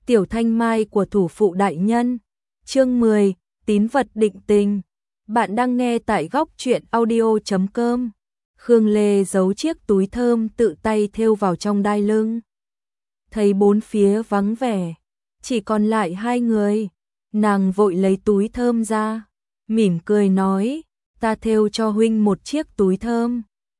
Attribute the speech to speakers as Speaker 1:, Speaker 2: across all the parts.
Speaker 1: Tiểu thanh mai của thủ phụ đại nhân. Chương 10, tín vật định tình. Bạn đang nghe tại góc truyện audio.com. Khương Lê giấu chiếc túi thơm tự tay thêu vào trong đai lưng. Thấy bốn phía vắng vẻ, chỉ còn lại hai người, nàng vội lấy túi thơm ra, mỉm cười nói, ta thêu cho huynh một chiếc túi thơm,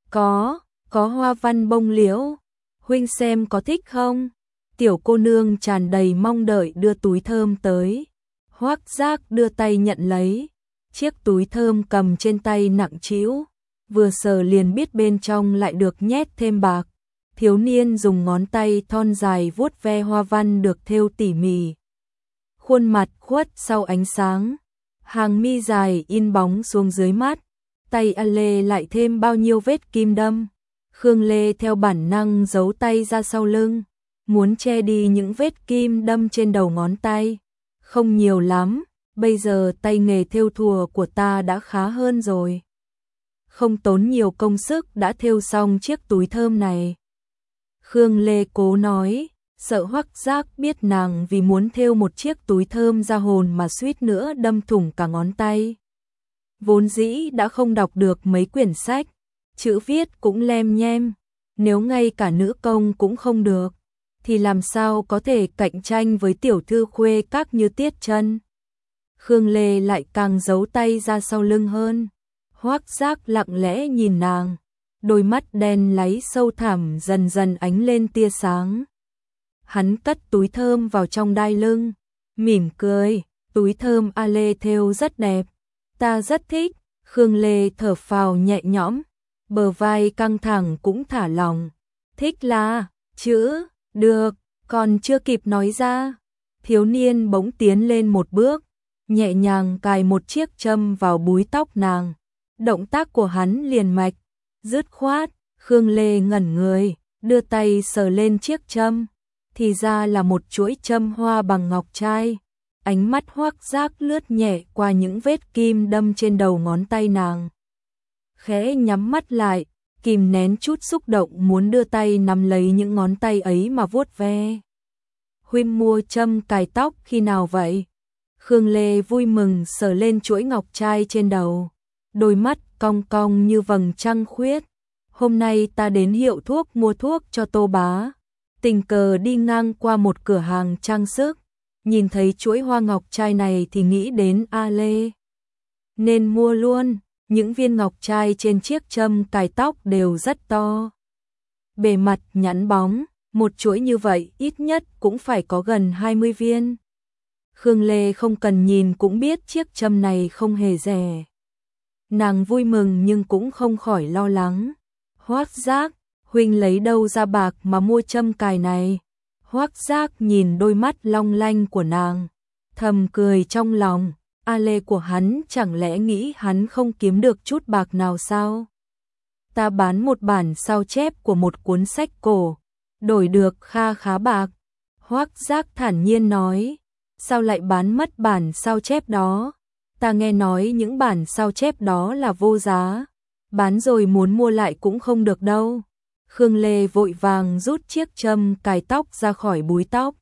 Speaker 1: có hoa văn bông liễu, huynh xem có thích không? Tiểu cô nương tràn đầy mong đợi đưa túi thơm tới. Hoắc Giác đưa tay nhận lấy, chiếc túi thơm cầm trên tay nặng trĩu, vừa sờ liền biết bên trong lại được nhét thêm bạc. Thiếu niên dùng ngón tay thon dài vuốt ve hoa văn được thêu tỉ mỉ. Khuôn mặt khuất sau ánh sáng, hàng mi dài in bóng xuống dưới mắt, tay A Lê lại thêm bao nhiêu vết kim đâm. Khương Lê theo bản năng giấu tay ra sau lưng, muốn che đi những vết kim đâm trên đầu ngón tay. Không nhiều lắm, bây giờ tay nghề thêu thùa của ta đã khá hơn rồi. Không tốn nhiều công sức đã thêu xong chiếc túi thơm này. Khương Lê cố nói, sợ Hoắc Giác biết nàng vì muốn thêu một chiếc túi thơm ra hồn mà suýt nữa đâm thủng cả ngón tay. Vốn dĩ đã không đọc được mấy quyển sách, chữ viết cũng lem nhem, nếu ngay cả nữ công cũng không được, thì làm sao có thể cạnh tranh với tiểu thư khuê các như Tiết Chân. Khương Lê lại càng giấu tay ra sau lưng hơn. Hoắc Giác lặng lẽ nhìn nàng, đôi mắt đen láy sâu thẳm dần dần ánh lên tia sáng. Hắn cất túi thơm vào trong đai lưng, mỉm cười, túi thơm A Lê thêu rất đẹp, ta rất thích. Khương Lê thở phào nhẹ nhõm, bờ vai căng thẳng cũng thả lỏng. Thích là, chữ, được, còn chưa kịp nói ra, thiếu niên bỗng tiến lên một bước, nhẹ nhàng cài một chiếc châm vào búi tóc nàng. Động tác của hắn liền mạch, dứt khoát. Khương Lê ngẩn người, đưa tay sờ lên chiếc châm, thì ra là một chuỗi châm hoa bằng ngọc trai. Ánh mắt Hoắc Giác lướt nhẹ qua những vết kim đâm trên đầu ngón tay nàng. Khẽ nhắm mắt lại, kìm nén chút xúc động muốn đưa tay nắm lấy những ngón tay ấy mà vuốt ve. Huynh mua châm cài tóc khi nào vậy? Khương Lê vui mừng sờ lên chuỗi ngọc trai trên đầu, đôi mắt cong cong như vầng trăng khuyết. Hôm nay ta đến hiệu thuốc mua thuốc cho Tô bá, tình cờ đi ngang qua một cửa hàng trang sức, nhìn thấy chuỗi hoa ngọc trai này thì nghĩ đến A Lê, nên mua luôn. Những viên ngọc trai trên chiếc châm cài tóc đều rất to, bề mặt nhẵn bóng, một chuỗi như vậy ít nhất cũng phải có gần 20 viên. Khương Lê không cần nhìn cũng biết chiếc châm này không hề rẻ. Nàng vui mừng nhưng cũng không khỏi lo lắng. Hoắc Giác, huynh lấy đâu ra bạc mà mua châm cài này? Hoắc Giác nhìn đôi mắt long lanh của nàng, thầm cười trong lòng. A Lê của hắn chẳng lẽ nghĩ hắn không kiếm được chút bạc nào sao? Ta bán một bản sao chép của một cuốn sách cổ, đổi được kha khá bạc. Hoắc Giác thản nhiên nói, sao lại bán mất bản sao chép đó? Ta nghe nói những bản sao chép đó là vô giá, bán rồi muốn mua lại cũng không được đâu. Khương Lê vội vàng rút chiếc châm cài tóc ra khỏi búi tóc.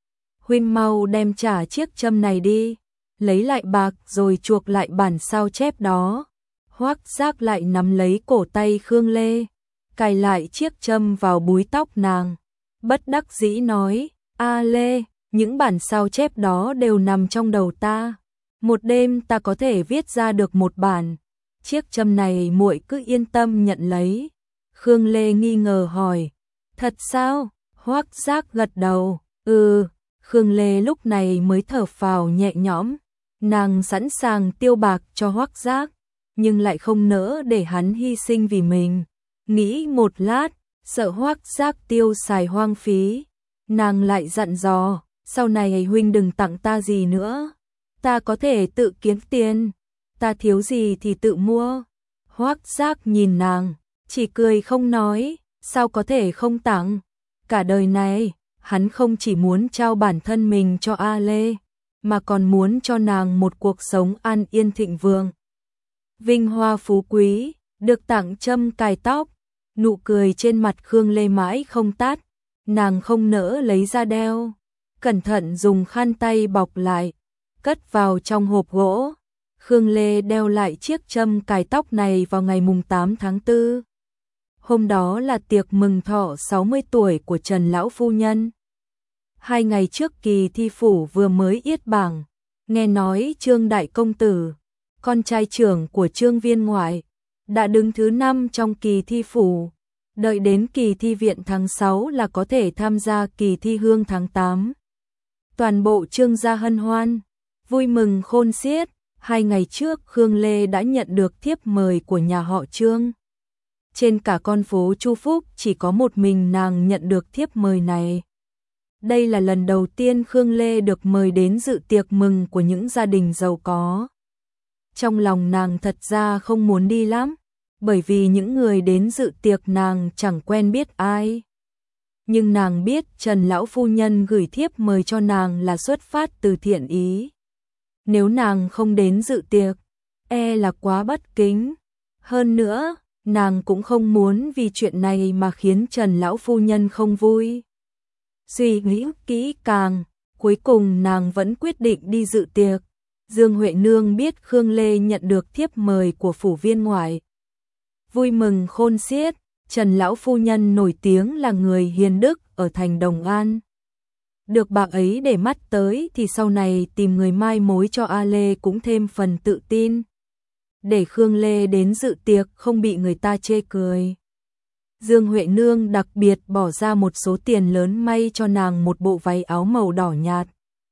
Speaker 1: Huynh mau đem trả chiếc châm này đi, lấy lại bạc rồi chuộc lại bản sao chép đó. Hoắc Giác lại nắm lấy cổ tay Khương Lê, cài lại chiếc châm vào búi tóc nàng, bất đắc dĩ nói, A Lê, những bản sao chép đó đều nằm trong đầu ta, một đêm ta có thể viết ra được một bản. Chiếc châm này muội cứ yên tâm nhận lấy. Khương Lê nghi ngờ hỏi, thật sao? Hoắc Giác gật đầu, Khương Lê lúc này mới thở phào nhẹ nhõm. Nàng sẵn sàng tiêu bạc cho Hoắc Giác, nhưng lại không nỡ để hắn hy sinh vì mình. Nghĩ một lát, sợ Hoắc Giác tiêu xài hoang phí, nàng lại dặn dò, sau này huynh đừng tặng ta gì nữa, ta có thể tự kiếm tiền, ta thiếu gì thì tự mua. Hoắc Giác nhìn nàng, chỉ cười không nói, sao có thể không tặng. Cả đời này, hắn không chỉ muốn trao bản thân mình cho A Lê, mà còn muốn cho nàng một cuộc sống an yên thịnh vượng, vinh hoa phú quý. Được tặng châm cài tóc, nụ cười trên mặt Khương Lê mãi không tắt, nàng không nỡ lấy ra đeo, cẩn thận dùng khăn tay bọc lại, cất vào trong hộp gỗ. Khương Lê đeo lại chiếc châm cài tóc này vào ngày mùng 8 tháng 4. Hôm đó là tiệc mừng thọ 60 tuổi của Trần Lão Phu Nhân. 2 ngày trước kỳ thi phủ vừa mới yết bảng, nghe nói Trương Đại Công Tử, con trai trưởng của Trương Viên Ngoại, đã đứng thứ 5 trong kỳ thi phủ. Đợi đến kỳ thi viện tháng 6 là có thể tham gia kỳ thi hương tháng 8. Toàn bộ Trương gia hân hoan, vui mừng khôn xiết. 2 ngày trước Khương Lê đã nhận được thiếp mời của nhà họ Trương. Trên cả con phố Chu Phúc chỉ có một mình nàng nhận được thiếp mời này. Đây là lần đầu tiên Khương Lê được mời đến dự tiệc mừng của những gia đình giàu có. Trong lòng nàng thật ra không muốn đi lắm, bởi vì những người đến dự tiệc nàng chẳng quen biết ai. Nhưng nàng biết Trần Lão Phu Nhân gửi thiếp mời cho nàng là xuất phát từ thiện ý. Nếu nàng không đến dự tiệc, là quá bất kính. Hơn nữa, nàng cũng không muốn vì chuyện này mà khiến Trần Lão Phu Nhân không vui. Suy nghĩ kỹ càng, cuối cùng nàng vẫn quyết định đi dự tiệc. Dương Huệ Nương biết Khương Lê nhận được thiếp mời của phủ viên ngoại. Vui mừng khôn xiết, Trần Lão Phu Nhân nổi tiếng là người hiền đức ở thành Đồng An. Được bà ấy để mắt tới thì sau này tìm người mai mối cho A Lê cũng thêm phần tự tin. Để Khương Lê đến dự tiệc không bị người ta chê cười. Dương Huệ Nương đặc biệt bỏ ra một số tiền lớn may cho nàng một bộ váy áo màu đỏ nhạt.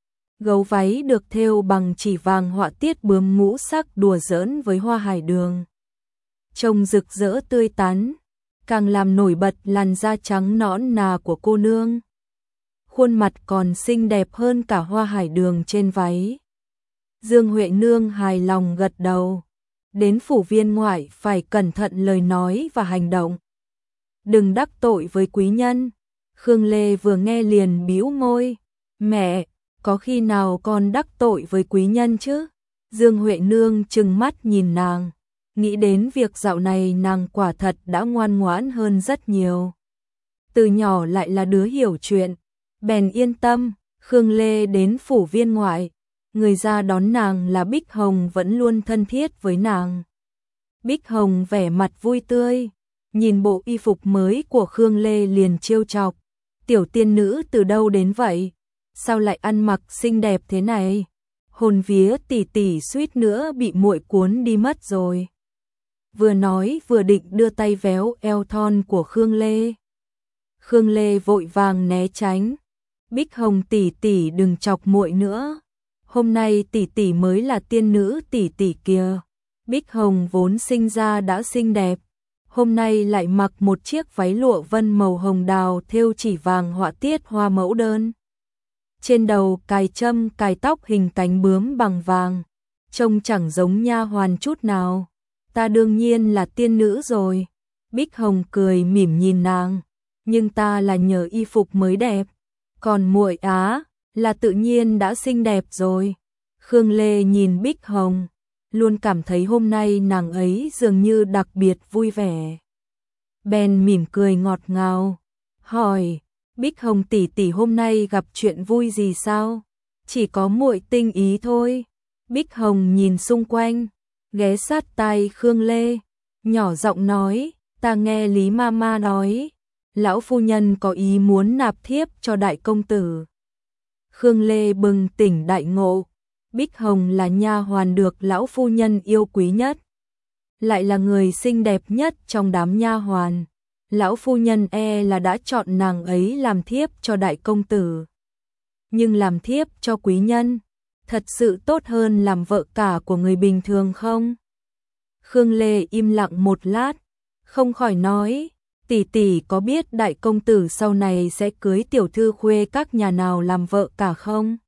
Speaker 1: Gấu váy được thêu bằng chỉ vàng họa tiết bướm ngũ sắc đùa giỡn với hoa hải đường. Trông rực rỡ tươi tắn, càng làm nổi bật làn da trắng nõn nà của cô nương. Khuôn mặt còn xinh đẹp hơn cả hoa hải đường trên váy. Dương Huệ Nương hài lòng gật đầu. Đến phủ viên ngoại phải cẩn thận lời nói và hành động. Đừng đắc tội với quý nhân. Khương Lê vừa nghe liền bĩu môi. Mẹ, có khi nào con đắc tội với quý nhân chứ? Dương Huệ Nương trừng mắt nhìn nàng. Nghĩ đến việc dạo này nàng quả thật đã ngoan ngoãn hơn rất nhiều. Từ nhỏ lại là đứa hiểu chuyện. Bèn yên tâm, Khương Lê đến phủ viên ngoại. Người ra đón nàng là Bích Hồng vẫn luôn thân thiết với nàng. Bích Hồng vẻ mặt vui tươi, nhìn bộ y phục mới của Khương Lê liền trêu chọc. Tiểu tiên nữ từ đâu đến vậy? Sao lại ăn mặc xinh đẹp thế này? Hồn vía tỷ tỷ suýt nữa bị muội cuốn đi mất rồi. Vừa nói vừa định đưa tay véo eo thon của Khương Lê. Khương Lê vội vàng né tránh. Bích Hồng tỷ tỷ đừng chọc muội nữa. Hôm nay tỷ tỷ mới là tiên nữ tỷ tỷ kia. Bích Hồng vốn sinh ra đã xinh đẹp, hôm nay lại mặc một chiếc váy lụa vân màu hồng đào thêu chỉ vàng họa tiết hoa mẫu đơn. Trên đầu cài châm cài tóc hình cánh bướm bằng vàng, trông chẳng giống nha hoàn chút nào. Ta đương nhiên là tiên nữ rồi. Bích Hồng cười mỉm nhìn nàng, nhưng ta là nhờ y phục mới đẹp, còn muội á là tự nhiên đã xinh đẹp rồi. Khương Lê nhìn Bích Hồng, luôn cảm thấy hôm nay nàng ấy dường như đặc biệt vui vẻ. Bèn mỉm cười ngọt ngào, hỏi, Bích Hồng tỷ tỷ hôm nay gặp chuyện vui gì sao? Chỉ có muội tinh ý thôi. Bích Hồng nhìn xung quanh, ghé sát tai Khương Lê, nhỏ giọng nói, ta nghe Lý Mama nói, lão phu nhân có ý muốn nạp thiếp cho đại công tử. Khương Lê bừng tỉnh đại ngộ, Bích Hồng là nha hoàn được lão phu nhân yêu quý nhất, lại là người xinh đẹp nhất trong đám nha hoàn. Lão phu nhân là đã chọn nàng ấy làm thiếp cho đại công tử. Nhưng làm thiếp cho quý nhân, thật sự tốt hơn làm vợ cả của người bình thường không? Khương Lê im lặng một lát, không khỏi nói, tỷ tỷ có biết đại công tử sau này sẽ cưới tiểu thư khuê các nhà nào làm vợ cả không?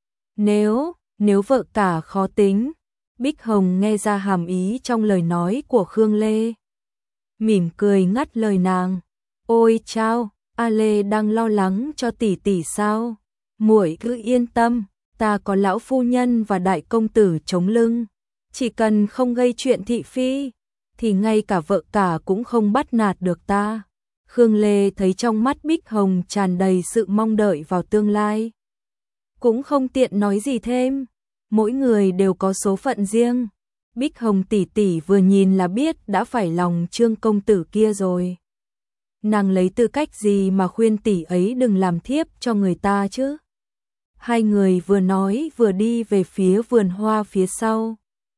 Speaker 1: Nếu vợ cả khó tính. Bích Hồng nghe ra hàm ý trong lời nói của Khương Lê, mỉm cười ngắt lời nàng. Ôi chao, A Lê đang lo lắng cho tỷ tỷ sao? Muội cứ yên tâm, ta có lão phu nhân và đại công tử chống lưng, chỉ cần không gây chuyện thị phi, thì ngay cả vợ cả cũng không bắt nạt được ta. Khương Lê thấy trong mắt Bích Hồng tràn đầy sự mong đợi vào tương lai. cũng không tiện nói gì thêm. Mỗi người đều có số phận riêng. Bích Hồng tỷ tỷ vừa nhìn là biết đã phải lòng Trương công tử kia rồi. Nàng lấy tư cách gì mà khuyên tỷ ấy đừng làm thiếp cho người ta chứ? Hai người vừa nói vừa đi về phía vườn hoa phía sau.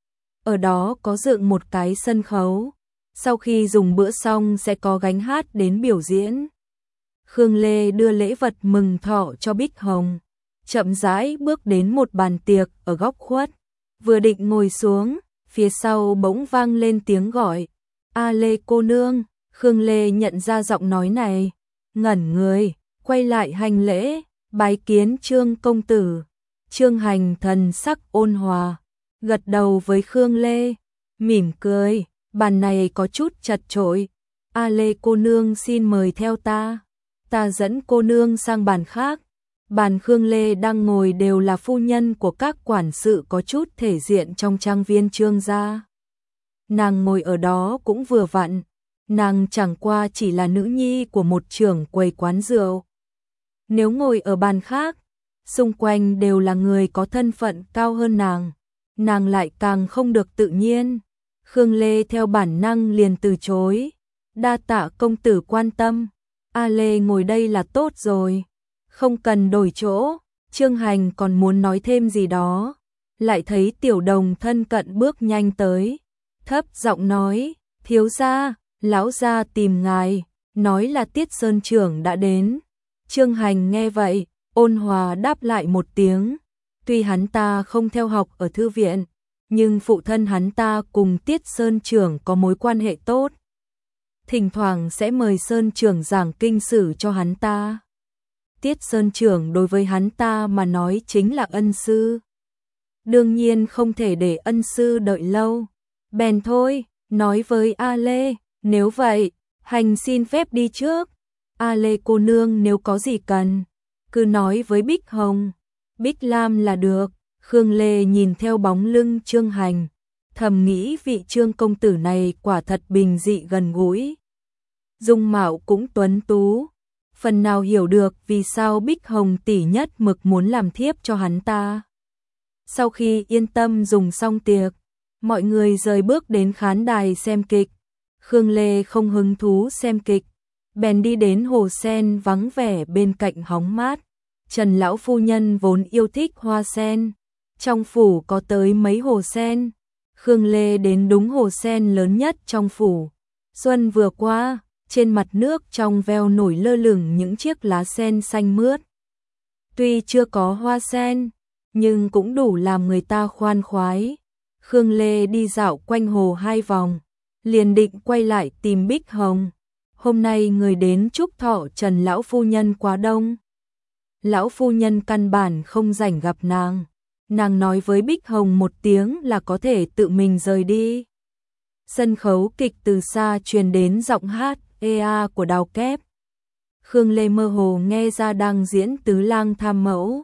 Speaker 1: Ở đó có dựng một cái sân khấu. Sau khi dùng bữa xong sẽ có gánh hát đến biểu diễn. Khương Lê đưa lễ vật mừng thọ cho Bích Hồng, chậm rãi bước đến một bàn tiệc ở góc khuất. Vừa định ngồi xuống, phía sau bỗng vang lên tiếng gọi. A Lê cô nương. Khương Lê nhận ra giọng nói này, ngẩn người, quay lại hành lễ, bái kiến Trương công tử. Trương Hành thần sắc ôn hòa, gật đầu với Khương Lê, mỉm cười, bàn này có chút chật chội. A Lê cô nương xin mời theo ta. Ta dẫn cô nương sang bàn khác. Bàn Khương Lê đang ngồi đều là phu nhân của các quản sự có chút thể diện trong trang viên Trương gia. Nàng ngồi ở đó cũng vừa vặn. Nàng chẳng qua chỉ là nữ nhi của một trưởng quầy quán rượu. Nếu ngồi ở bàn khác, xung quanh đều là người có thân phận cao hơn nàng lại càng không được tự nhiên. Khương Lê theo bản năng liền từ chối. Đa tạ công tử quan tâm. A Lê ngồi đây là tốt rồi, không cần đổi chỗ. Trương Hành còn muốn nói thêm gì đó, lại thấy Tiểu Đồng thân cận bước nhanh tới, thấp giọng nói, thiếu gia, lão gia tìm ngài, nói là Tiết Sơn trưởng đã đến. Trương Hành nghe vậy, ôn hòa đáp lại một tiếng. Tuy hắn ta không theo học ở thư viện, nhưng phụ thân hắn ta cùng Tiết Sơn trưởng có mối quan hệ tốt. Thỉnh thoảng sẽ mời Sơn trưởng giảng kinh sử cho hắn ta. Tiết Sơn trưởng đối với hắn ta mà nói chính là ân sư. Đương nhiên không thể để ân sư đợi lâu. Bèn thôi, nói với A Lê, nếu vậy, Hành xin phép đi trước. A Lê cô nương nếu có gì cần, cứ nói với Bích Hồng, Bích Lam là được. Khương Lê nhìn theo bóng lưng Trương Hành, thầm nghĩ vị Trương công tử này quả thật bình dị gần gũi. Dung mạo cũng tuấn tú, phần nào hiểu được vì sao Bích Hồng tỷ nhất mực muốn làm thiếp cho hắn ta. Sau khi yên tâm dùng xong tiệc, mọi người rời bước đến khán đài xem kịch. Khương Lê không hứng thú xem kịch, bèn đi đến hồ sen vắng vẻ bên cạnh hóng mát. Trần lão phu nhân vốn yêu thích hoa sen, trong phủ có tới mấy hồ sen. Khương Lê đến đúng hồ sen lớn nhất trong phủ. Xuân vừa qua, trên mặt nước trong veo nổi lơ lửng những chiếc lá sen xanh mướt. Tuy chưa có hoa sen, nhưng cũng đủ làm người ta khoan khoái. Khương Lê đi dạo quanh hồ 2 vòng, liền định quay lại tìm Bích Hồng. Hôm nay người đến chúc thọ Trần lão phu nhân quá đông. Lão phu nhân căn bản không rảnh gặp nàng. Nàng nói với Bích Hồng một tiếng là có thể tự mình rời đi. Sân khấu kịch từ xa truyền đến giọng hát ea của Đào Kép. Khương Lê mơ hồ nghe ra đang diễn Tứ Lang Tham Mẫu.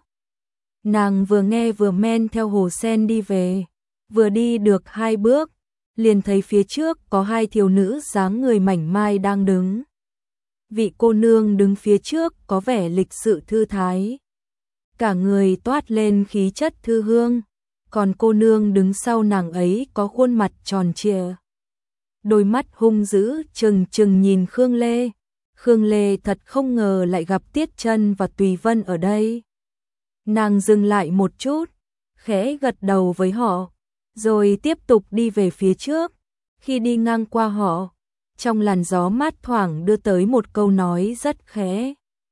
Speaker 1: Nàng vừa nghe vừa men theo hồ sen đi về. Vừa đi được 2 bước, liền thấy phía trước có 2 thiếu nữ dáng người mảnh mai đang đứng. Vị cô nương đứng phía trước có vẻ lịch sự thư thái, cả người toát lên khí chất thư hương, còn cô nương đứng sau nàng ấy có khuôn mặt tròn trịa, đôi mắt hung dữ trừng trừng nhìn Khương Lê. Khương Lê thật không ngờ lại gặp Tiết Trân và Tùy Vân ở đây. Nàng dừng lại một chút, khẽ gật đầu với họ, rồi tiếp tục đi về phía trước. Khi đi ngang qua họ, trong làn gió mát thoảng đưa tới một câu nói rất khẽ.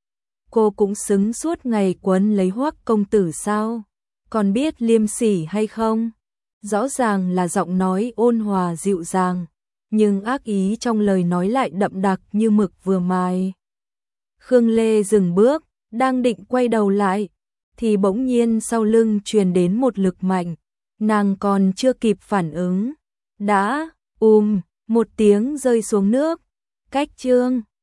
Speaker 1: Cô cũng xứng suốt ngày quấn lấy Hoắc công tử sao? Còn biết liêm sỉ hay không? Rõ ràng là giọng nói ôn hòa dịu dàng, nhưng ác ý trong lời nói lại đậm đặc như mực vừa mài. Khương Lê dừng bước, đang định quay đầu lại, thì bỗng nhiên sau lưng truyền đến một lực mạnh. Nàng còn chưa kịp phản ứng, đã một tiếng rơi xuống nước. Cách Trương